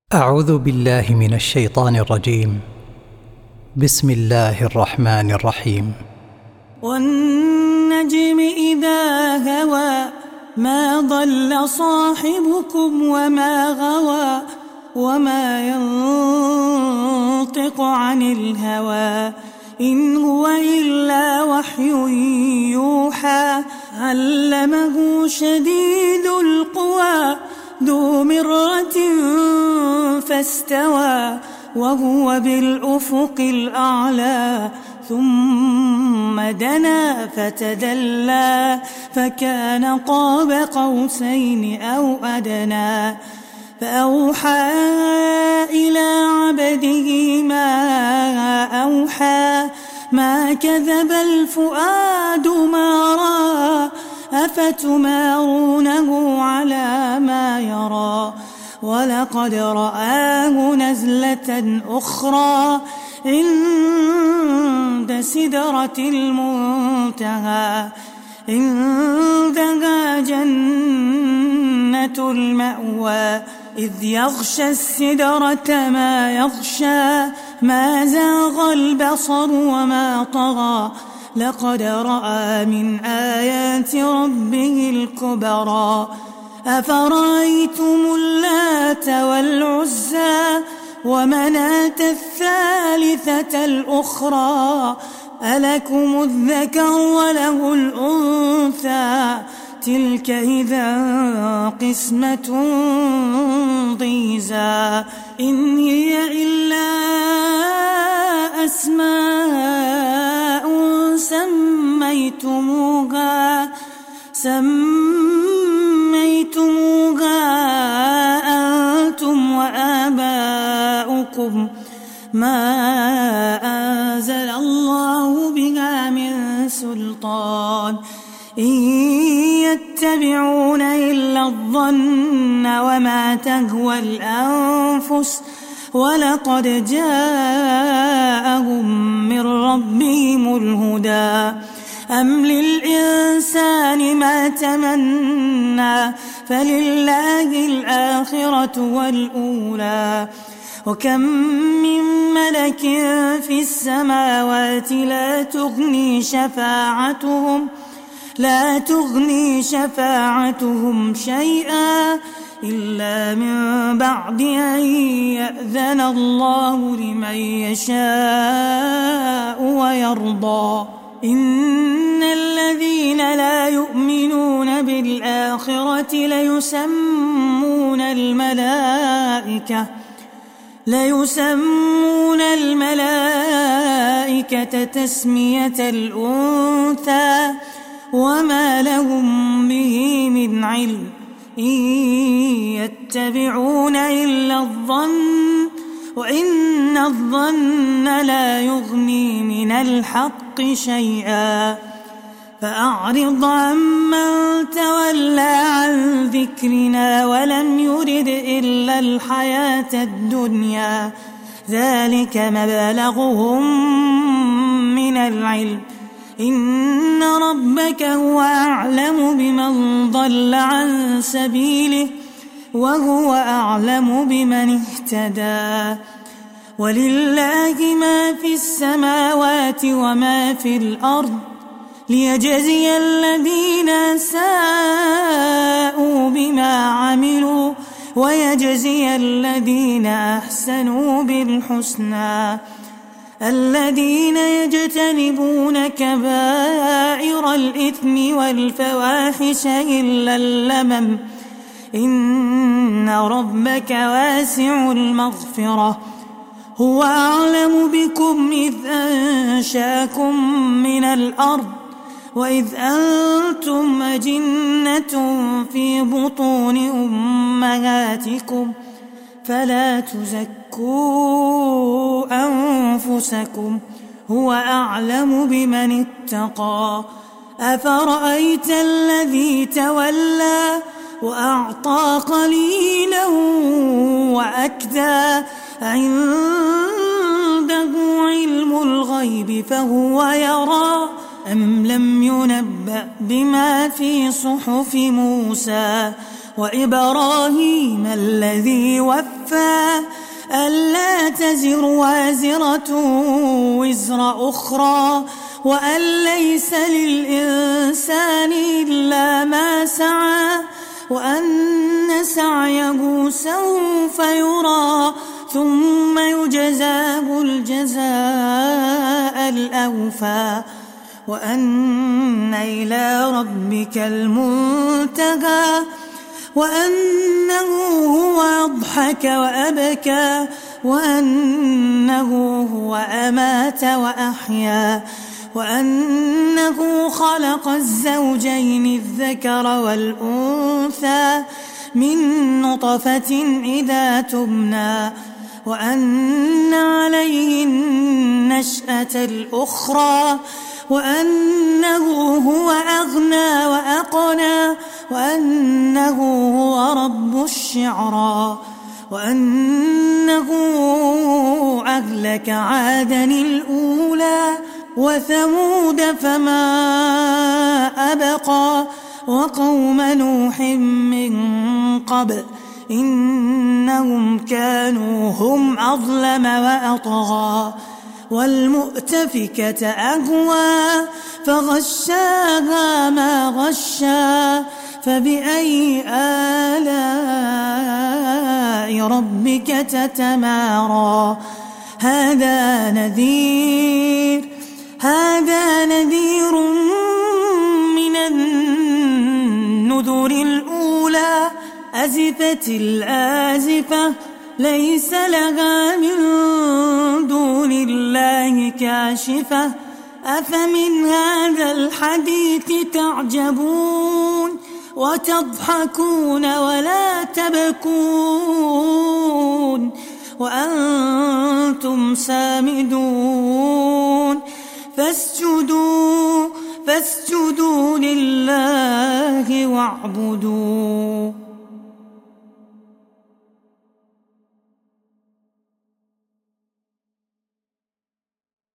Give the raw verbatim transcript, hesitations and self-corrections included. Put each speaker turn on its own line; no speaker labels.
أعوذ بالله من الشيطان الرجيم. بسم الله الرحمن الرحيم.
والنجم إذا هوى ما ضل صاحبكم وما غوى وما ينطق عن الهوى إن هو إلا وحي يوحى علمه شديد القوى ذو مرة فاستوى وهو بالأفق الأعلى ثم دنا فتدلى فكان قاب قوسين أو أدنى فأوحى إلى عبده ما أوحى ما كذب الفؤاد ما رأى أفتمارونه على ما يرى ولقد رآه نزلة أخرى عند سدرة المنتهى عندها جنة المأوى إذ يغشى السدرة ما يغشى ما زاغ البصر وما طغى لقد رأى من آيات ربه الكبرى أفرأيتم اللات والعزى ومناة الثالثة الأخرى ألكم الذكر وله الأنثى تلك إذا قسمة ضيزى إن هي إلا أسماء سميتموها سميتموها أنتم وآباؤكم ما أنزل الله بها من سلطان إن يتبعون إلا الظن وما تهوى الأنفس ولقد جاءهم من ربهم الهدى أم للإنسان ما تمنى فلله الآخرة والأولى وكم من ملك في السماوات لا تغني شفاعتهم لا تغني شفاعتهم شيئا إلا من بعد أن يأذن الله لمن يشاء ويرضى إن الذين لا يؤمنون بالآخرة ليسمون الملائكة ليسمون الملائكة تسمية الأنثى وما لهم به من علم إن يتبعون إلا الظن وإن الظن لا يغني من الحق شيئا فأعرض عمن تولى عن ذكرنا ولم يرد إلا الحياة الدنيا ذلك مبلغهم من العلم إن ربك هو أعلم بمن ضل عن سبيله وهو أعلم بمن اهتدى ولله ما في السماوات وما في الأرض ليجزي الذين ساءوا بما عملوا ويجزي الذين أحسنوا بالحسنى الذين يجتنبون كبائر الإثم والفواحش إلا اللمم إن ربك واسع المغفرة هو أعلم بكم إذ أنشاكم من الأرض وإذ أنتم أجنة في بطون أمهاتكم فلا تزكوا أنفسكم هو أعلم بمن اتقى أفرأيت الذي تولى وأعطى قليلا وأكدى عنده علم الغيب فهو يرى أم لم ينبأ بما في صحف موسى وإبراهيم الذي وفى ألا تزر وازرة وزر أخرى وأن ليس للإنسان إلا ما سعى وأن سعيه سوف يرى ثم يجزاه الجزاء الأوفى وأن إلى ربك المنتهى وأنه هو أضحك وأبكى وأنه هو أمات وأحيا وأنه خلق الزوجين الذكر والأنثى من نطفة إذا تمنى وأن عليه النشأة الأخرى وأنه هو أغنى وأقنى وأنه هو رب الشعرى وأنه أهلك عادا الأولى وثمود فما أبقى وقوم نوح من قبل إنهم كانوا هم أظلم وأطغى والمؤتفكة أهوى فغشاها ما غشا فبأي آلاء ربك تتمارى هذا نذير هذا نذير من النذر الأولى أزفت الآزفة ليس لها من دون الله كاشفة أفمن هذا الحديث تعجبون وتضحكون ولا تبكون وأنتم سامدون فاسجدوا فاسجدوا لله واعبدوا